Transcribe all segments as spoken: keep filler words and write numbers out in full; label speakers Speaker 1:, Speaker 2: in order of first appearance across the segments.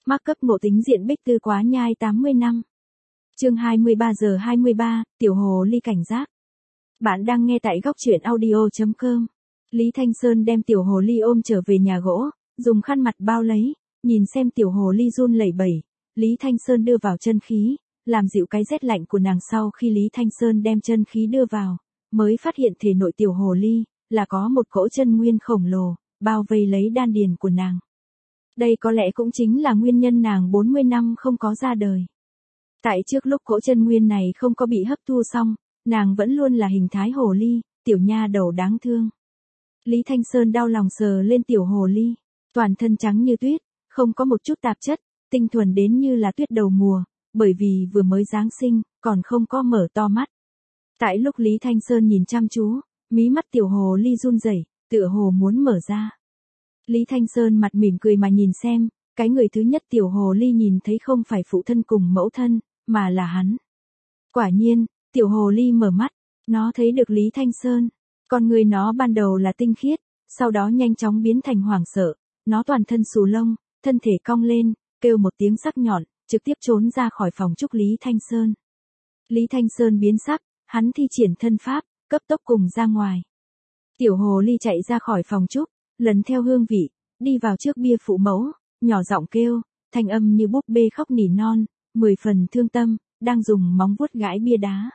Speaker 1: Mark up ngộ tính diện Bích Tư quá nhai tám mươi năm. Chương hai mươi ba giờ hai mươi ba, tiểu hồ ly cảnh giác. Bạn đang nghe tại góc truyện audio chấm com. Lý Thanh Sơn đem tiểu hồ ly ôm trở về nhà gỗ, dùng khăn mặt bao lấy, nhìn xem tiểu hồ ly run lẩy bẩy. Lý Thanh Sơn đưa vào chân khí, làm dịu cái rét lạnh của nàng. Sau khi Lý Thanh Sơn đem chân khí đưa vào, mới phát hiện thể nội tiểu hồ ly là có một cỗ chân nguyên khổng lồ, bao vây lấy đan điền của nàng. Đây có lẽ cũng chính là nguyên nhân nàng bốn mươi năm không có ra đời. Tại trước lúc cỗ chân nguyên này không có bị hấp thu xong, nàng vẫn luôn là hình thái hồ ly, tiểu nha đầu đáng thương. Lý Thanh Sơn đau lòng sờ lên tiểu hồ ly, toàn thân trắng như tuyết, không có một chút tạp chất, tinh thuần đến như là tuyết đầu mùa, bởi vì vừa mới Giáng sinh, còn không có mở to mắt. Tại lúc Lý Thanh Sơn nhìn chăm chú, mí mắt tiểu hồ ly run rẩy, tựa hồ muốn mở ra. Lý Thanh Sơn mặt mỉm cười mà nhìn xem, cái người thứ nhất tiểu hồ ly nhìn thấy không phải phụ thân cùng mẫu thân, mà là hắn. Quả nhiên, tiểu hồ ly mở mắt, nó thấy được Lý Thanh Sơn. Con người nó ban đầu là tinh khiết, sau đó nhanh chóng biến thành hoảng sợ, nó toàn thân xù lông, thân thể cong lên, kêu một tiếng sắc nhọn, trực tiếp trốn ra khỏi phòng trúc Lý Thanh Sơn. Lý Thanh Sơn biến sắc, hắn thi triển thân pháp, cấp tốc cùng ra ngoài. Tiểu hồ ly chạy ra khỏi phòng trúc, lần theo hương vị, đi vào trước bia phụ mẫu, nhỏ giọng kêu, thanh âm như búp bê khóc nỉ non, mười phần thương tâm, đang dùng móng vuốt gãi bia đá.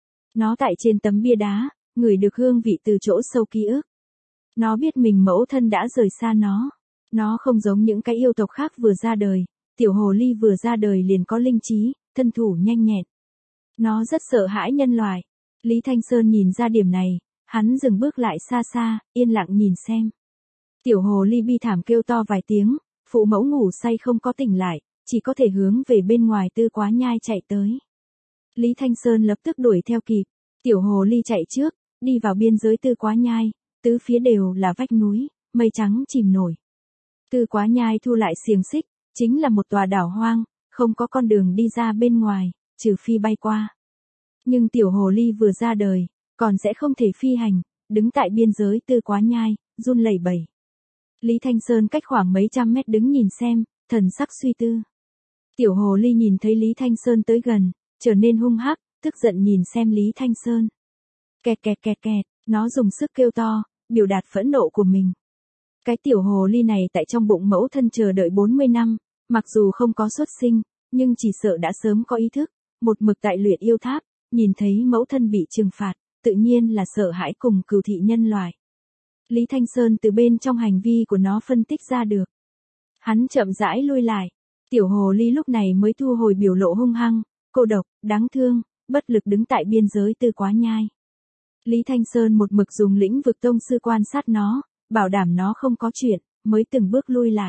Speaker 1: Nó tại trên tấm bia đá, ngửi được hương vị từ chỗ sâu ký ức. Nó biết mình mẫu thân đã rời xa nó. Nó không giống những cái yêu tộc khác vừa ra đời, tiểu hồ ly vừa ra đời liền có linh trí, thân thủ nhanh nhẹn. Nó rất sợ hãi nhân loại. Lý Thanh Sơn nhìn ra điểm này, hắn dừng bước lại xa xa, yên lặng nhìn xem. Tiểu hồ ly bi thảm kêu to vài tiếng, phụ mẫu ngủ say không có tỉnh lại, chỉ có thể hướng về bên ngoài Tư Quá Nhai chạy tới. Lý Thanh Sơn lập tức đuổi theo kịp, tiểu hồ ly chạy trước, đi vào biên giới Tư Quá Nhai, tứ phía đều là vách núi, mây trắng chìm nổi. Tư Quá Nhai thu lại xiềng xích, chính là một tòa đảo hoang, không có con đường đi ra bên ngoài, trừ phi bay qua. Nhưng tiểu hồ ly vừa ra đời, còn sẽ không thể phi hành, đứng tại biên giới Tư Quá Nhai, run lẩy bẩy. Lý Thanh Sơn cách khoảng mấy trăm mét đứng nhìn xem, thần sắc suy tư. Tiểu hồ ly nhìn thấy Lý Thanh Sơn tới gần, trở nên hung hắc, tức giận nhìn xem Lý Thanh Sơn. Kẹt kẹt kẹt kẹt, nó dùng sức kêu to, biểu đạt phẫn nộ của mình. Cái tiểu hồ ly này tại trong bụng mẫu thân chờ đợi bốn mươi năm, mặc dù không có xuất sinh, nhưng chỉ sợ đã sớm có ý thức, một mực tại luyện yêu tháp, nhìn thấy mẫu thân bị trừng phạt, tự nhiên là sợ hãi cùng cừu thị nhân loại. Lý Thanh Sơn từ bên trong hành vi của nó phân tích ra được. Hắn chậm rãi lui lại, tiểu hồ ly lúc này mới thu hồi biểu lộ hung hăng, cô độc, đáng thương, bất lực đứng tại biên giới Tư Quá Nhai. Lý Thanh Sơn một mực dùng lĩnh vực tông sư quan sát nó, bảo đảm nó không có chuyện, mới từng bước lui lại.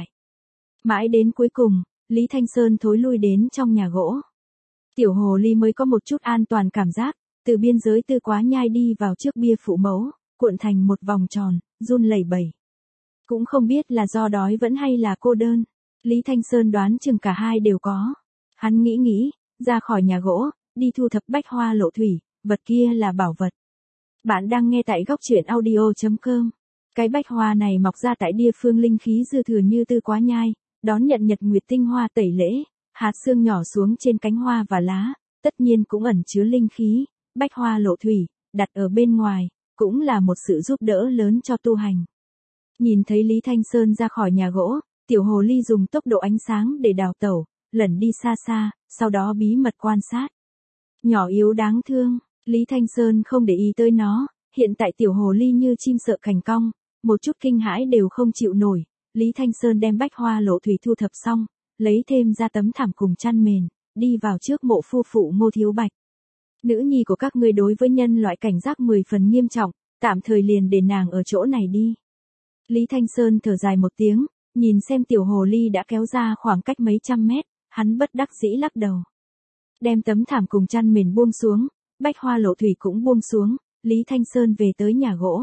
Speaker 1: Mãi đến cuối cùng, Lý Thanh Sơn thối lui đến trong nhà gỗ. Tiểu hồ ly mới có một chút an toàn cảm giác, từ biên giới Tư Quá Nhai đi vào trước bia phụ mẫu, cuộn thành một vòng tròn, run lẩy bẩy. Cũng không biết là do đói vẫn hay là cô đơn. Lý Thanh Sơn đoán chừng cả hai đều có. Hắn nghĩ nghĩ, ra khỏi nhà gỗ, đi thu thập bách hoa lộ thủy, vật kia là bảo vật. Bạn đang nghe tại góc truyện audio chấm com. Cái bách hoa này mọc ra tại địa phương linh khí dư thừa như Tư Quá Nhai, đón nhận nhật nguyệt tinh hoa tẩy lễ, hạt sương nhỏ xuống trên cánh hoa và lá, tất nhiên cũng ẩn chứa linh khí. Bách hoa lộ thủy, đặt ở bên ngoài, cũng là một sự giúp đỡ lớn cho tu hành. Nhìn thấy Lý Thanh Sơn ra khỏi nhà gỗ, tiểu hồ ly dùng tốc độ ánh sáng để đào tẩu, lẩn đi xa xa, sau đó bí mật quan sát. Nhỏ yếu đáng thương, Lý Thanh Sơn không để ý tới nó, hiện tại tiểu hồ ly như chim sợ cành cong, một chút kinh hãi đều không chịu nổi. Lý Thanh Sơn đem bách hoa lộ thủy thu thập xong, lấy thêm ra tấm thảm cùng chăn mền, đi vào trước mộ phu phụ Ngô Thiếu Bạch. Nữ nhi của các ngươi đối với nhân loại cảnh giác mười phần nghiêm trọng, tạm thời liền để nàng ở chỗ này đi. Lý Thanh Sơn thở dài một tiếng, nhìn xem tiểu hồ ly đã kéo ra khoảng cách mấy trăm mét, hắn bất đắc dĩ lắc đầu. Đem tấm thảm cùng chăn mền buông xuống, bách hoa lộ thủy cũng buông xuống, Lý Thanh Sơn về tới nhà gỗ.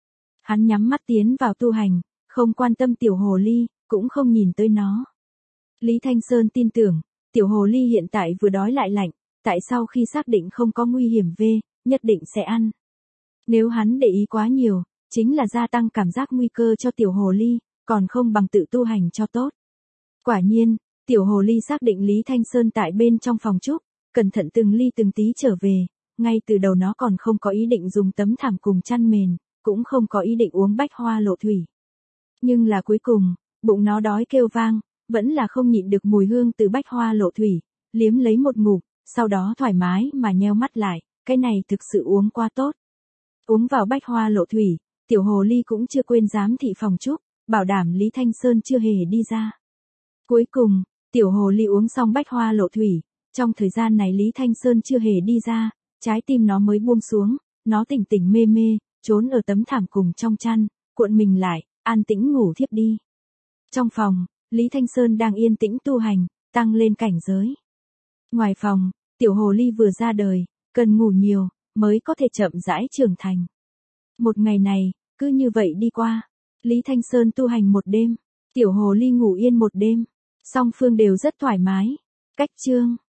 Speaker 1: Hắn nhắm mắt tiến vào tu hành, không quan tâm tiểu hồ ly, cũng không nhìn tới nó. Lý Thanh Sơn tin tưởng, tiểu hồ ly hiện tại vừa đói lại lạnh, tại sau khi xác định không có nguy hiểm về, nhất định sẽ ăn. Nếu hắn để ý quá nhiều, chính là gia tăng cảm giác nguy cơ cho tiểu hồ ly, còn không bằng tự tu hành cho tốt. Quả nhiên, Tiểu hồ ly xác định Lý Thanh Sơn tại bên trong phòng trúc, cẩn thận từng ly từng tí trở về, ngay từ đầu nó còn không có ý định dùng tấm thảm cùng chăn mền, cũng không có ý định uống bách hoa lộ thủy. Nhưng là cuối cùng, bụng nó đói kêu vang, vẫn là không nhịn được mùi hương từ bách hoa lộ thủy, liếm lấy một ngụm, sau đó thoải mái mà nheo mắt lại, cái này thực sự uống quá tốt. Uống vào bách hoa lộ thủy, tiểu hồ ly cũng chưa quên giám thị phòng trúc, bảo đảm Lý Thanh Sơn chưa hề đi ra. Cuối cùng, tiểu hồ ly uống xong bách hoa lộ thủy, trong thời gian này Lý Thanh Sơn chưa hề đi ra, trái tim nó mới buông xuống, nó tỉnh tỉnh mê mê, trốn ở tấm thảm cùng trong chăn, cuộn mình lại, an tĩnh ngủ thiếp đi. Trong phòng, Lý Thanh Sơn đang yên tĩnh tu hành, tăng lên cảnh giới. Ngoài phòng, tiểu hồ ly vừa ra đời, cần ngủ nhiều, mới có thể chậm rãi trưởng thành. Một ngày này, cứ như vậy đi qua, Lý Thanh Sơn tu hành một đêm, tiểu hồ ly ngủ yên một đêm, song phương đều rất thoải mái. Cách chương